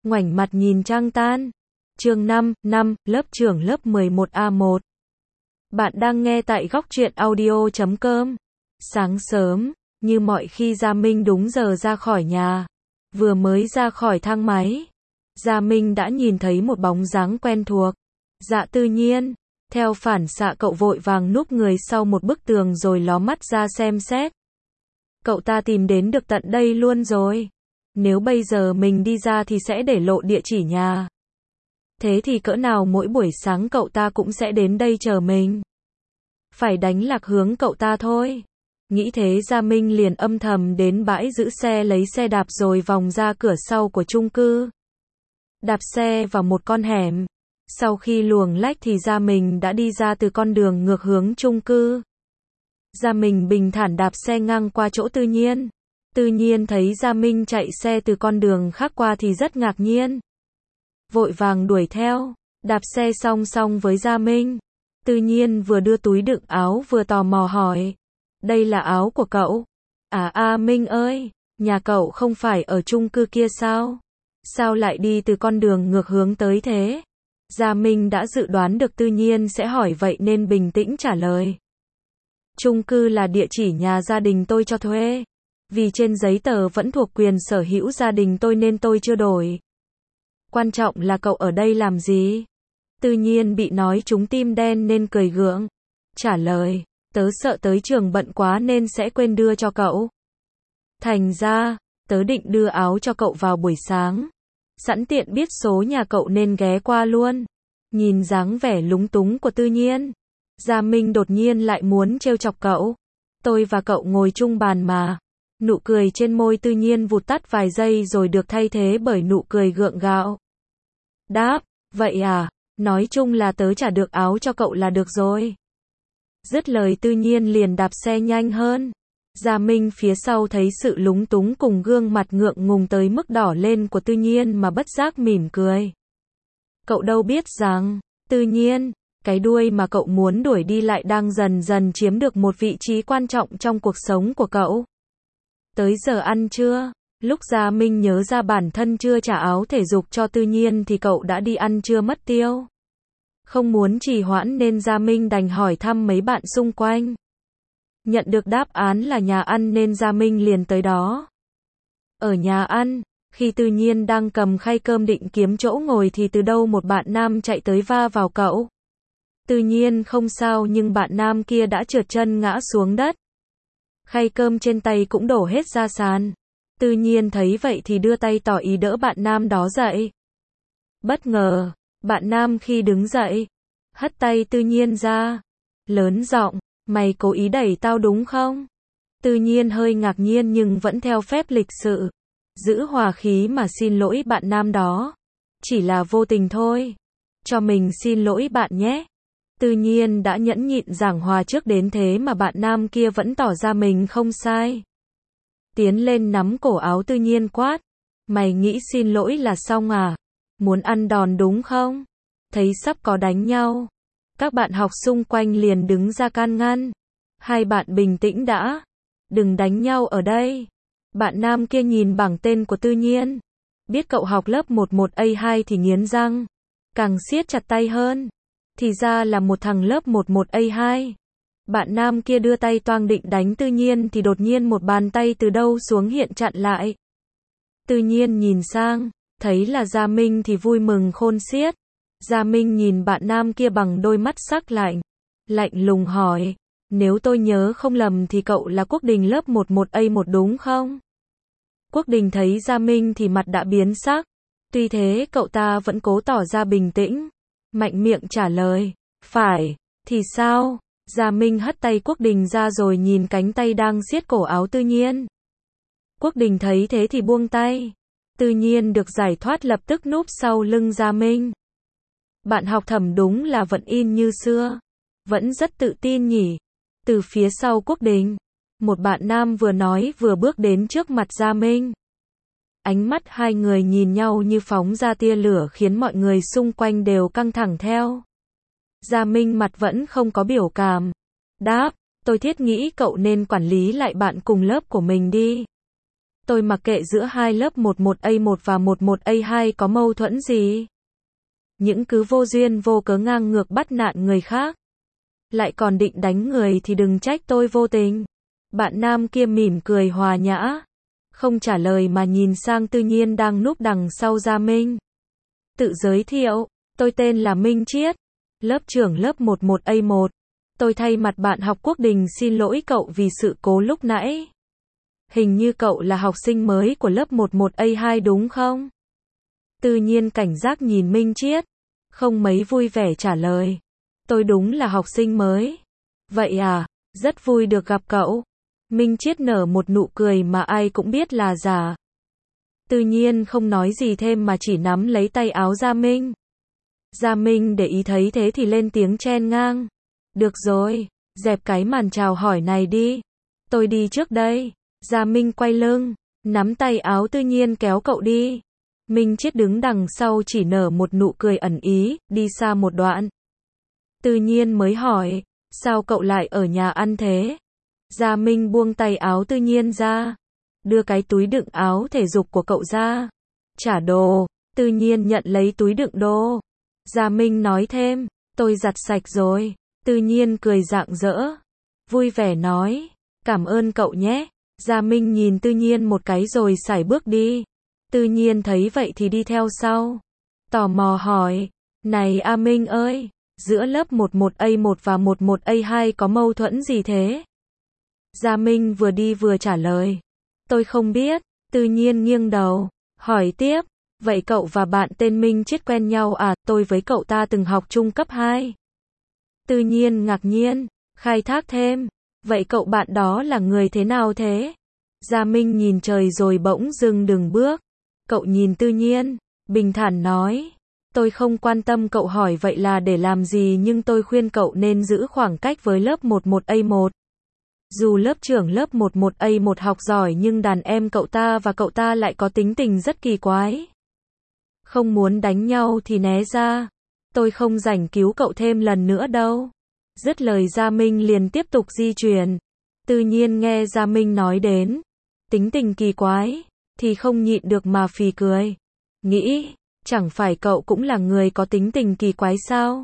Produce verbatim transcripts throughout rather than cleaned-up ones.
ngoảnh mặt nhìn trăng tan. Chương năm, năm, lớp trưởng lớp mười một A một. Bạn đang nghe tại góc truyện audio chấm com. Sáng sớm, như mọi khi Gia Minh đúng giờ ra khỏi nhà. Vừa mới ra khỏi thang máy, Gia Minh đã nhìn thấy một bóng dáng quen thuộc. Dạ Tư Nhiên. Theo phản xạ cậu vội vàng núp người sau một bức tường rồi ló mắt ra xem xét. Cậu ta tìm đến được tận đây luôn rồi. Nếu bây giờ mình đi ra thì sẽ để lộ địa chỉ nhà. Thế thì cỡ nào mỗi buổi sáng cậu ta cũng sẽ đến đây chờ mình. Phải đánh lạc hướng cậu ta thôi. Nghĩ thế Gia Minh liền âm thầm đến bãi giữ xe lấy xe đạp rồi vòng ra cửa sau của chung cư. Đạp xe vào một con hẻm. Sau khi luồng lách thì Gia Minh đã đi ra từ con đường ngược hướng chung cư. Gia Minh bình thản đạp xe ngang qua chỗ Tư Nhiên. Tư Nhiên thấy Gia Minh chạy xe từ con đường khác qua thì rất ngạc nhiên. Vội vàng đuổi theo, đạp xe song song với Gia Minh. Tư Nhiên vừa đưa túi đựng áo vừa tò mò hỏi. Đây là áo của cậu? À A Minh ơi, nhà cậu không phải ở chung cư kia sao? Sao lại đi từ con đường ngược hướng tới thế? Gia Minh đã dự đoán được Tư Nhiên sẽ hỏi vậy nên bình tĩnh trả lời. Chung cư là địa chỉ nhà gia đình tôi cho thuê. Vì trên giấy tờ vẫn thuộc quyền sở hữu gia đình tôi nên tôi chưa đổi. Quan trọng là cậu ở đây làm gì? Tư Nhiên bị nói trúng tim đen nên cười gượng. Trả lời, tớ sợ tới trường bận quá nên sẽ quên đưa cho cậu. Thành ra, tớ định đưa áo cho cậu vào buổi sáng. Sẵn tiện biết số nhà cậu nên ghé qua luôn. Nhìn dáng vẻ lúng túng của Tư Nhiên, Gia Minh đột nhiên lại muốn trêu chọc cậu. Tôi và cậu ngồi chung bàn mà. Nụ cười trên môi Tư Nhiên vụt tắt vài giây rồi được thay thế bởi nụ cười gượng gạo. Đáp, vậy à, nói chung là tớ trả được áo cho cậu là được rồi. Dứt lời Tư Nhiên liền đạp xe nhanh hơn. Gia Minh phía sau thấy sự lúng túng cùng gương mặt ngượng ngùng tới mức đỏ lên của Tư Nhiên mà bất giác mỉm cười. Cậu đâu biết rằng, Tư Nhiên, cái đuôi mà cậu muốn đuổi đi lại đang dần dần chiếm được một vị trí quan trọng trong cuộc sống của cậu. Tới giờ ăn trưa, lúc Gia Minh nhớ ra bản thân chưa trả áo thể dục cho Tư Nhiên thì cậu đã đi ăn trưa mất tiêu. Không muốn trì hoãn nên Gia Minh đành hỏi thăm mấy bạn xung quanh. Nhận được đáp án là nhà ăn nên Gia Minh liền tới đó. Ở nhà ăn, khi Tư Nhiên đang cầm khay cơm định kiếm chỗ ngồi thì từ đâu một bạn nam chạy tới va vào cậu. Tư Nhiên không sao nhưng bạn nam kia đã trượt chân ngã xuống đất. Khay cơm trên tay cũng đổ hết ra sàn. Tư Nhiên thấy vậy thì đưa tay tỏ ý đỡ bạn nam đó dậy. Bất ngờ, bạn nam khi đứng dậy, hất tay Tư Nhiên ra, lớn giọng, mày cố ý đẩy tao đúng không? Tư Nhiên hơi ngạc nhiên nhưng vẫn theo phép lịch sự, giữ hòa khí mà xin lỗi bạn nam đó. Chỉ là vô tình thôi. Cho mình xin lỗi bạn nhé. Tư Nhiên đã nhẫn nhịn giảng hòa trước đến thế mà bạn nam kia vẫn tỏ ra mình không sai. Tiến lên nắm cổ áo Tư Nhiên quát. Mày nghĩ xin lỗi là xong à? Muốn ăn đòn đúng không? Thấy sắp có đánh nhau. Các bạn học xung quanh liền đứng ra can ngăn. Hai bạn bình tĩnh đã. Đừng đánh nhau ở đây. Bạn nam kia nhìn bảng tên của Tư Nhiên. Biết cậu học lớp mười một A hai thì nghiến răng. Càng siết chặt tay hơn. Thì ra là một thằng lớp mười một A hai. Bạn nam kia đưa tay toang định đánh Tư Nhiên thì đột nhiên một bàn tay từ đâu xuống hiện chặn lại. Tư Nhiên nhìn sang, thấy là Gia Minh thì vui mừng khôn xiết. Gia Minh nhìn bạn nam kia bằng đôi mắt sắc lạnh. Lạnh lùng hỏi, nếu tôi nhớ không lầm thì cậu là Quốc Đình lớp mười một A một đúng không? Quốc Đình thấy Gia Minh thì mặt đã biến sắc. Tuy thế cậu ta vẫn cố tỏ ra bình tĩnh. Mạnh miệng trả lời, phải, thì sao? Gia Minh hất tay Quốc Đình ra rồi nhìn cánh tay đang siết cổ áo Tư Nhiên. Quốc Đình thấy thế thì buông tay. Tư Nhiên được giải thoát lập tức núp sau lưng Gia Minh. Bạn học Thẩm đúng là vẫn in như xưa. Vẫn rất tự tin nhỉ. Từ phía sau Quốc Đình, một bạn nam vừa nói vừa bước đến trước mặt Gia Minh. Ánh mắt hai người nhìn nhau như phóng ra tia lửa khiến mọi người xung quanh đều căng thẳng theo. Gia Minh mặt vẫn không có biểu cảm. Đáp, tôi thiết nghĩ cậu nên quản lý lại bạn cùng lớp của mình đi. Tôi mặc kệ giữa hai lớp một một A một và một một A hai có mâu thuẫn gì. Những cứ vô duyên vô cớ ngang ngược bắt nạt người khác. Lại còn định đánh người thì đừng trách tôi vô tình. Bạn nam kia mỉm cười hòa nhã. Không trả lời mà nhìn sang Tư Nhiên đang núp đằng sau Gia Minh. Tự giới thiệu, tôi tên là Minh Chiết, lớp trưởng lớp một một A một. Tôi thay mặt bạn học Quốc Đình xin lỗi cậu vì sự cố lúc nãy. Hình như cậu là học sinh mới của lớp một một A hai đúng không? Tư Nhiên cảnh giác nhìn Minh Chiết, không mấy vui vẻ trả lời. Tôi đúng là học sinh mới. Vậy à, rất vui được gặp cậu. Minh Chiết nở một nụ cười mà ai cũng biết là giả. Tư Nhiên không nói gì thêm mà chỉ nắm lấy tay áo Gia Minh. Gia Minh để ý thấy thế thì lên tiếng chen ngang. Được rồi, dẹp cái màn chào hỏi này đi. Tôi đi trước đây. Gia Minh quay lưng, nắm tay áo Tư Nhiên kéo cậu đi. Minh Chiết đứng đằng sau chỉ nở một nụ cười ẩn ý, đi xa một đoạn. Tư Nhiên mới hỏi, sao cậu lại ở nhà ăn thế? Gia Minh buông tay áo Tư Nhiên ra, đưa cái túi đựng áo thể dục của cậu ra. Trả đồ. Tư Nhiên nhận lấy túi đựng đồ. Gia Minh nói thêm, tôi giặt sạch rồi. Tư Nhiên cười rạng rỡ, vui vẻ nói, cảm ơn cậu nhé. Gia Minh nhìn Tư Nhiên một cái rồi sải bước đi. Tư Nhiên thấy vậy thì đi theo sau. Tò mò hỏi, này A Minh ơi, giữa lớp một một A một và một một A hai có mâu thuẫn gì thế? Gia Minh vừa đi vừa trả lời, tôi không biết. Tư Nhiên nghiêng đầu, hỏi tiếp, vậy cậu và bạn tên Minh Chiết quen nhau à? Tôi với cậu ta từng học chung cấp hai. Tư Nhiên ngạc nhiên, khai thác thêm, vậy cậu bạn đó là người thế nào thế? Gia Minh nhìn trời rồi bỗng dưng dừng bước. Cậu nhìn Tư Nhiên, bình thản nói, tôi không quan tâm cậu hỏi vậy là để làm gì nhưng tôi khuyên cậu nên giữ khoảng cách với lớp một một A một. Dù lớp trưởng lớp một một A một học giỏi nhưng đàn em cậu ta và cậu ta lại có tính tình rất kỳ quái. Không muốn đánh nhau thì né ra. Tôi không rảnh cứu cậu thêm lần nữa đâu. Dứt lời Gia Minh liền tiếp tục di chuyển. Tư Nhiên nghe Gia Minh nói đến tính tình kỳ quái thì không nhịn được mà phì cười. Nghĩ, chẳng phải cậu cũng là người có tính tình kỳ quái sao?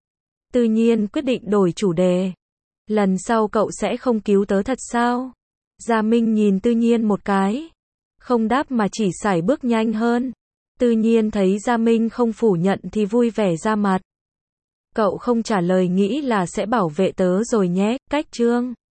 Tư Nhiên quyết định đổi chủ đề. Lần sau cậu sẽ không cứu tớ thật sao? Gia Minh nhìn Tư Nhiên một cái, không đáp mà chỉ sải bước nhanh hơn. Tư Nhiên thấy Gia Minh không phủ nhận thì vui vẻ ra mặt. Cậu không trả lời nghĩ là sẽ bảo vệ tớ rồi nhé, cách chương.